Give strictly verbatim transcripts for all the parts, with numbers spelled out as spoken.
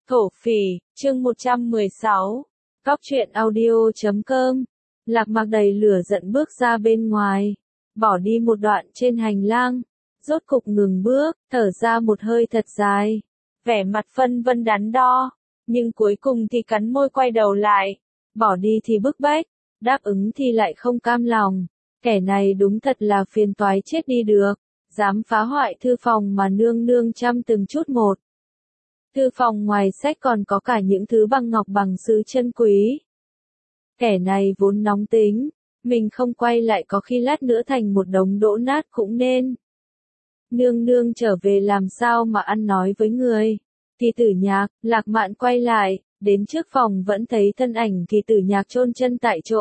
Thổ phỉ, chương một trăm mười sáu. Góc truyện audio chấm com. Lạc Mặc đầy lửa giận bước ra bên ngoài, bỏ đi một đoạn trên hành lang, rốt cục ngừng bước, thở ra một hơi thật dài, vẻ mặt phân vân đắn đo, nhưng cuối cùng thì cắn môi quay đầu lại, bỏ đi thì bức bách, đáp ứng thì lại không cam lòng, kẻ này đúng thật là phiền toái chết đi được, dám phá hoại thư phòng mà nương nương chăm từng chút một. Thư phòng ngoài sách còn có cả những thứ bằng ngọc bằng sứ chân quý. Kẻ này vốn nóng tính, mình không quay lại có khi lát nữa thành một đống đổ nát cũng nên. Nương nương trở về làm sao mà ăn nói với người. Kỳ Tử Nhạc, Lạc Mạn quay lại, đến trước phòng vẫn thấy thân ảnh Kỳ Tử Nhạc chôn chân tại chỗ.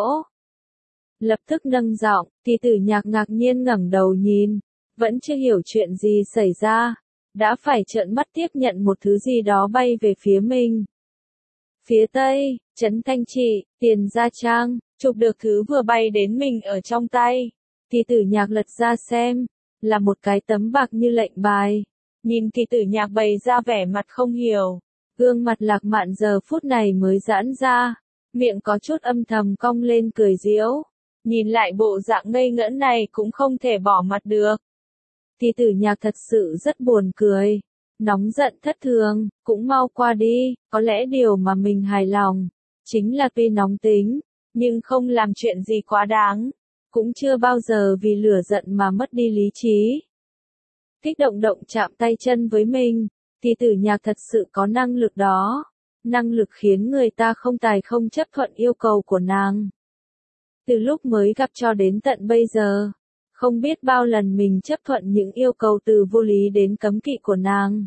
Lập tức nâng giọng, Kỳ Tử Nhạc ngạc nhiên ngẩng đầu nhìn, vẫn chưa hiểu chuyện gì xảy ra, đã phải trợn mắt tiếp nhận một thứ gì đó bay về phía mình. Phía tây, Trấn Thanh Trị, Tiền Gia Trang, chụp được thứ vừa bay đến mình ở trong tay. Kỳ Tử Nhạc lật ra xem, là một cái tấm bạc như lệnh bài. Nhìn Kỳ Tử Nhạc bày ra vẻ mặt không hiểu, gương mặt Lạc Mạn giờ phút này mới giãn ra, miệng có chút âm thầm cong lên cười giễu. Nhìn lại bộ dạng ngây ngẩn này cũng không thể bỏ mặt được. Kỳ Tử Nhạc thật sự rất buồn cười, nóng giận thất thường, cũng mau qua đi, có lẽ điều mà mình hài lòng, chính là tuy nóng tính, nhưng không làm chuyện gì quá đáng, cũng chưa bao giờ vì lửa giận mà mất đi lý trí. Kích động động chạm tay chân với mình, Kỳ Tử Nhạc thật sự có năng lực đó, năng lực khiến người ta không tài không chấp thuận yêu cầu của nàng. Từ lúc mới gặp cho đến tận bây giờ, không biết bao lần mình chấp thuận những yêu cầu từ vô lý đến cấm kỵ của nàng.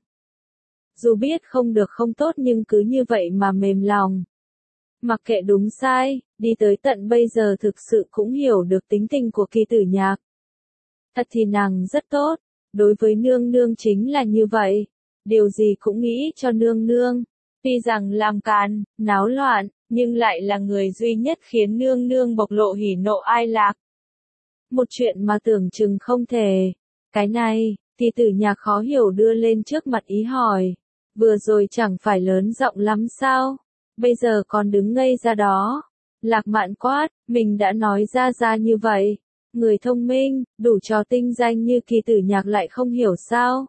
Dù biết không được không tốt nhưng cứ như vậy mà mềm lòng. Mặc kệ đúng sai, đi tới tận bây giờ thực sự cũng hiểu được tính tình của Kỳ Tử Nhạc. Thật thì nàng rất tốt, đối với nương nương chính là như vậy, điều gì cũng nghĩ cho nương nương. Tuy rằng làm càn, náo loạn, nhưng lại là người duy nhất khiến nương nương bộc lộ hỉ nộ ai lạc. Một chuyện mà tưởng chừng không thể. Cái này, Kỳ Tử Nhạc khó hiểu đưa lên trước mặt ý hỏi. Vừa rồi chẳng phải lớn giọng lắm sao? Bây giờ còn đứng ngây ra đó. Lạc Mạn quát, mình đã nói ra ra như vậy. Người thông minh, đủ trò tinh danh như Kỳ Tử Nhạc lại không hiểu sao?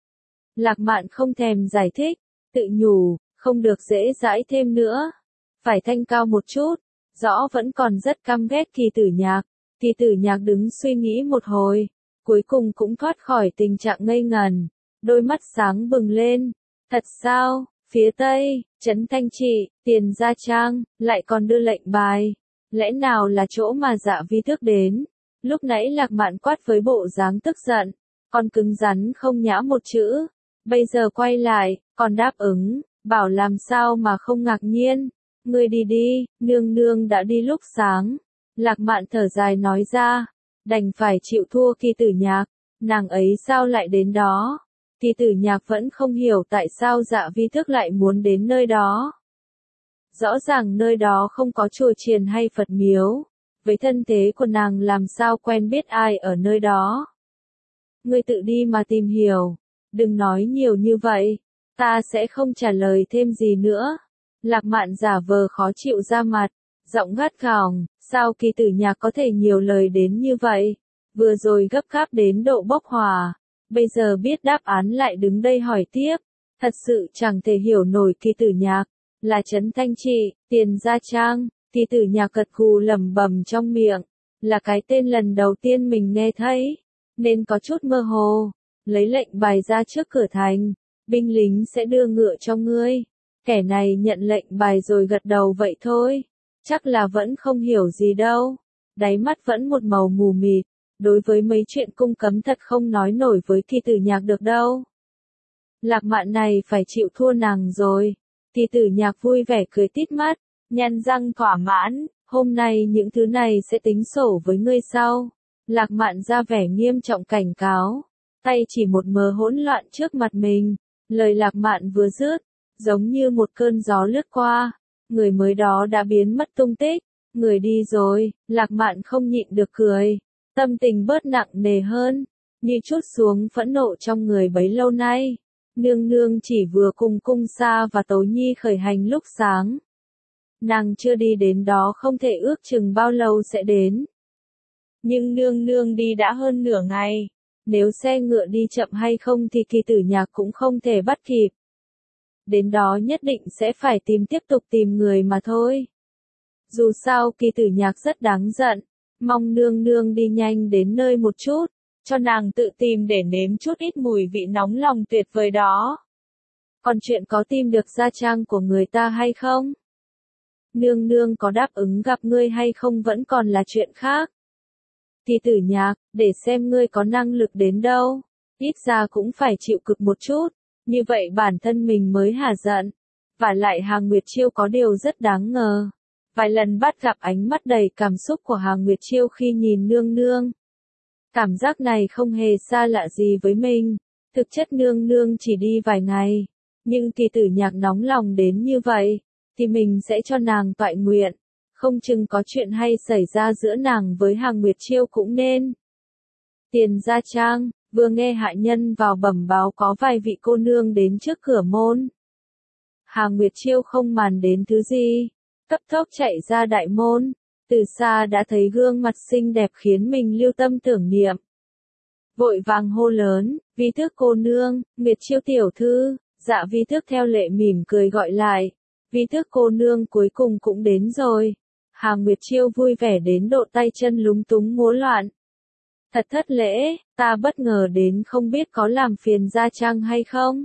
Lạc Mạn không thèm giải thích, tự nhủ, không được dễ dãi thêm nữa. Phải thanh cao một chút, rõ vẫn còn rất căm ghét Kỳ Tử Nhạc. Kỳ Tử Nhạc đứng suy nghĩ một hồi, cuối cùng cũng thoát khỏi tình trạng ngây ngần, đôi mắt sáng bừng lên. Thật sao, phía tây, Trấn Thanh Trị, Tiền Gia Trang, lại còn đưa lệnh bài. Lẽ nào là chỗ mà Dạ Vi Tước đến? Lúc nãy Lạc Mạn quát với bộ dáng tức giận, còn cứng rắn không nhã một chữ. Bây giờ quay lại, còn đáp ứng, bảo làm sao mà không ngạc nhiên. Ngươi đi đi, nương nương đã đi lúc sáng. Lạc Mạn thở dài nói ra, đành phải chịu thua Kỳ Tử Nhạc, nàng ấy sao lại đến đó? Kỳ Tử Nhạc vẫn không hiểu tại sao Dạ Vi Tước lại muốn đến nơi đó. Rõ ràng nơi đó không có chùa chiền hay Phật miếu, với thân thế của nàng làm sao quen biết ai ở nơi đó. Ngươi tự đi mà tìm hiểu, đừng nói nhiều như vậy, ta sẽ không trả lời thêm gì nữa. Lạc Mạn giả vờ khó chịu ra mặt, giọng gắt gỏng, sao Kỳ Tử Nhạc có thể nhiều lời đến như vậy, vừa rồi gấp gáp đến độ bốc hỏa, bây giờ biết đáp án lại đứng đây hỏi tiếp, thật sự chẳng thể hiểu nổi. Kỳ Tử Nhạc, là Trấn Thanh Trị, Tiền Gia Trang. Kỳ Tử Nhạc gật gù lẩm bẩm trong miệng, là cái tên lần đầu tiên mình nghe thấy, nên có chút mơ hồ, lấy lệnh bài ra trước cửa thành, binh lính sẽ đưa ngựa cho ngươi. Kẻ này nhận lệnh bài rồi gật đầu vậy thôi. Chắc là vẫn không hiểu gì đâu. Đáy mắt vẫn một màu mù mịt. Đối với mấy chuyện cung cấm thật không nói nổi với Kỳ Tử Nhạc được đâu. Lạc Mạn này phải chịu thua nàng rồi. Kỳ Tử Nhạc vui vẻ cười tít mắt, nhăn răng thỏa mãn. Hôm nay những thứ này sẽ tính sổ với ngươi sau. Lạc Mạn ra vẻ nghiêm trọng cảnh cáo. Tay chỉ một mớ hỗn loạn trước mặt mình. Lời Lạc Mạn vừa dứt, giống như một cơn gió lướt qua. Người mới đó đã biến mất tung tích, người đi rồi, Lạc Mạn không nhịn được cười, tâm tình bớt nặng nề hơn, như trút xuống phẫn nộ trong người bấy lâu nay. Nương nương chỉ vừa cùng Cung Sa và Tố Nhi khởi hành lúc sáng. Nàng chưa đi đến đó không thể ước chừng bao lâu sẽ đến. Nhưng nương nương đi đã hơn nửa ngày. Nếu xe ngựa đi chậm hay không thì Kỳ Tử Nhạc cũng không thể bắt kịp. Đến đó nhất định sẽ phải tìm tiếp tục tìm người mà thôi. Dù sao Kỳ Tử Nhạc rất đáng giận, mong nương nương đi nhanh đến nơi một chút, cho nàng tự tìm để nếm chút ít mùi vị nóng lòng tuyệt vời đó. Còn chuyện có tìm được gia trang của người ta hay không? Nương nương có đáp ứng gặp ngươi hay không vẫn còn là chuyện khác. Kỳ Tử Nhạc, để xem ngươi có năng lực đến đâu, ít ra cũng phải chịu cực một chút, như vậy bản thân mình mới hả giận. Và lại Hàng Nguyệt Chiêu có điều rất đáng ngờ. Vài lần bắt gặp ánh mắt đầy cảm xúc của Hàng Nguyệt Chiêu khi nhìn nương nương. Cảm giác này không hề xa lạ gì với mình, thực chất nương nương chỉ đi vài ngày, nhưng Kỳ Tử Nhạc nóng lòng đến như vậy, thì mình sẽ cho nàng toại nguyện, không chừng có chuyện hay xảy ra giữa nàng với Hàng Nguyệt Chiêu cũng nên. Tiền gia trang, vừa nghe hạ nhân vào bẩm báo có vài vị cô nương đến trước cửa môn. Hàng Nguyệt Chiêu không màng đến thứ gì, cấp tốc chạy ra đại môn, từ xa đã thấy gương mặt xinh đẹp khiến mình lưu tâm tưởng niệm. Vội vàng hô lớn, Vi Tước cô nương, Nguyệt Chiêu tiểu thư. Dạ Vi Tước theo lệ mỉm cười gọi lại, Vi Tước cô nương cuối cùng cũng đến rồi. Hàng Nguyệt Chiêu vui vẻ đến độ tay chân lúng túng múa loạn. Thật thất lễ, ta bất ngờ đến không biết có làm phiền gia trang hay không?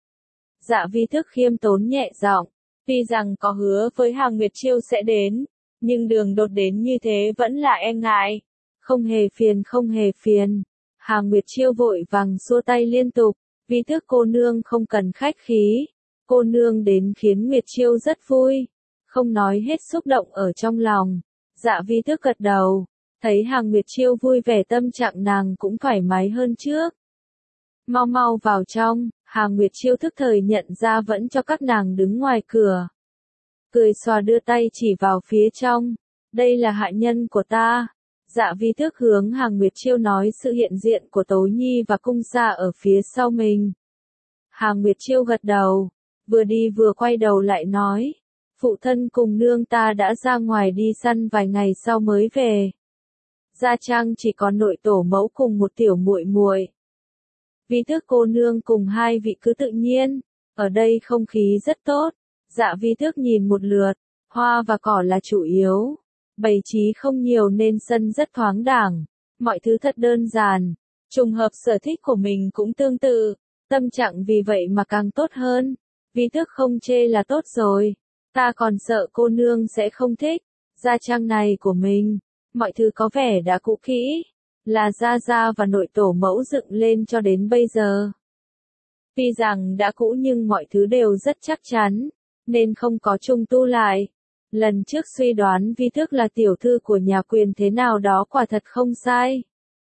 Dạ Vi Tước khiêm tốn nhẹ giọng, tuy rằng có hứa với Hàng Nguyệt Chiêu sẽ đến, nhưng đường đột đến như thế vẫn là e ngại. Không hề phiền không hề phiền. Hàng Nguyệt Chiêu vội vàng xua tay liên tục, Vi Tước cô nương không cần khách khí. Cô nương đến khiến Nguyệt Chiêu rất vui, không nói hết xúc động ở trong lòng. Dạ Vi Tước gật đầu, thấy Hàng Nguyệt Chiêu vui vẻ tâm trạng nàng cũng thoải mái hơn trước. Mau mau vào trong, Hàng Nguyệt Chiêu thức thời nhận ra vẫn cho các nàng đứng ngoài cửa. Cười xòa đưa tay chỉ vào phía trong, đây là hạ nhân của ta. Dạ Vi Tước hướng Hàng Nguyệt Chiêu nói sự hiện diện của Tố Nhi và Cung Sa ở phía sau mình. Hàng Nguyệt Chiêu gật đầu, vừa đi vừa quay đầu lại nói, phụ thân cùng nương ta đã ra ngoài đi săn vài ngày sau mới về. Gia trang chỉ có nội tổ mẫu cùng một tiểu muội muội. Vi Tước cô nương cùng hai vị cứ tự nhiên, ở đây không khí rất tốt. Dạ Vi Tước nhìn một lượt, hoa và cỏ là chủ yếu, bày trí không nhiều nên sân rất thoáng đãng, mọi thứ thật đơn giản, trùng hợp sở thích của mình cũng tương tự, tâm trạng vì vậy mà càng tốt hơn. Vi Tước không chê là tốt rồi, ta còn sợ cô nương sẽ không thích, gia trang này của mình, mọi thứ có vẻ đã cũ kỹ, là gia gia và nội tổ mẫu dựng lên cho đến bây giờ. Tuy rằng đã cũ nhưng mọi thứ đều rất chắc chắn, nên không có trùng tu lại. Lần trước suy đoán Vi Tước là tiểu thư của nhà quyền thế nào đó quả thật không sai.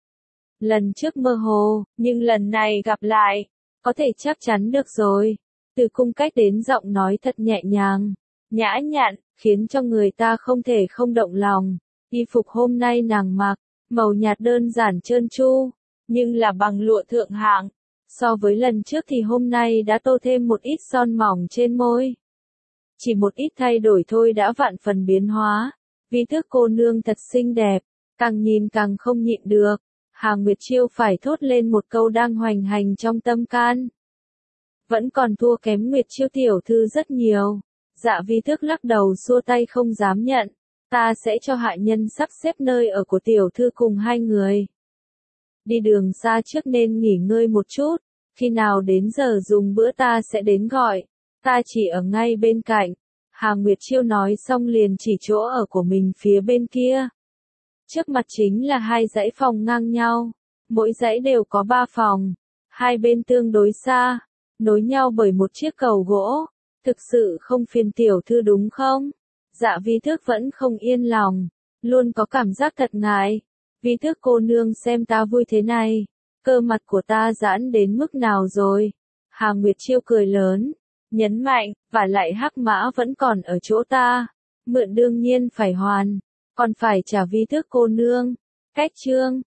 Lần trước mơ hồ, nhưng lần này gặp lại, có thể chắc chắn được rồi. Từ cung cách đến giọng nói thật nhẹ nhàng, nhã nhặn, khiến cho người ta không thể không động lòng. Y phục hôm nay nàng mặc, màu nhạt đơn giản trơn tru, nhưng là bằng lụa thượng hạng. So với lần trước thì hôm nay đã tô thêm một ít son mỏng trên môi. Chỉ một ít thay đổi thôi đã vạn phần biến hóa. Vi Tước cô nương thật xinh đẹp, càng nhìn càng không nhịn được. Hàng Nguyệt Chiêu phải thốt lên một câu đang hoành hành trong tâm can. Vẫn còn thua kém Nguyệt Chiêu tiểu thư rất nhiều. Dạ Vi Tước lắc đầu xua tay không dám nhận. Ta sẽ cho hạ nhân sắp xếp nơi ở của tiểu thư cùng hai người. Đi đường xa trước nên nghỉ ngơi một chút. Khi nào đến giờ dùng bữa ta sẽ đến gọi. Ta chỉ ở ngay bên cạnh. Hàng Nguyệt Chiêu nói xong liền chỉ chỗ ở của mình phía bên kia. Trước mặt chính là hai dãy phòng ngang nhau. Mỗi dãy đều có ba phòng. Hai bên tương đối xa. Nối nhau bởi một chiếc cầu gỗ. Thực sự không phiền tiểu thư đúng không? Dạ Vi Tước vẫn không yên lòng. Luôn có cảm giác thật ngại. Vi Tước cô nương xem ta vui thế này. Cơ mặt của ta giãn đến mức nào rồi? Hàng Nguyệt Chiêu cười lớn. Nhấn mạnh, và lại hắc mã vẫn còn ở chỗ ta. Mượn đương nhiên phải hoàn. Còn phải trả Vi Tước cô nương. Cách chương.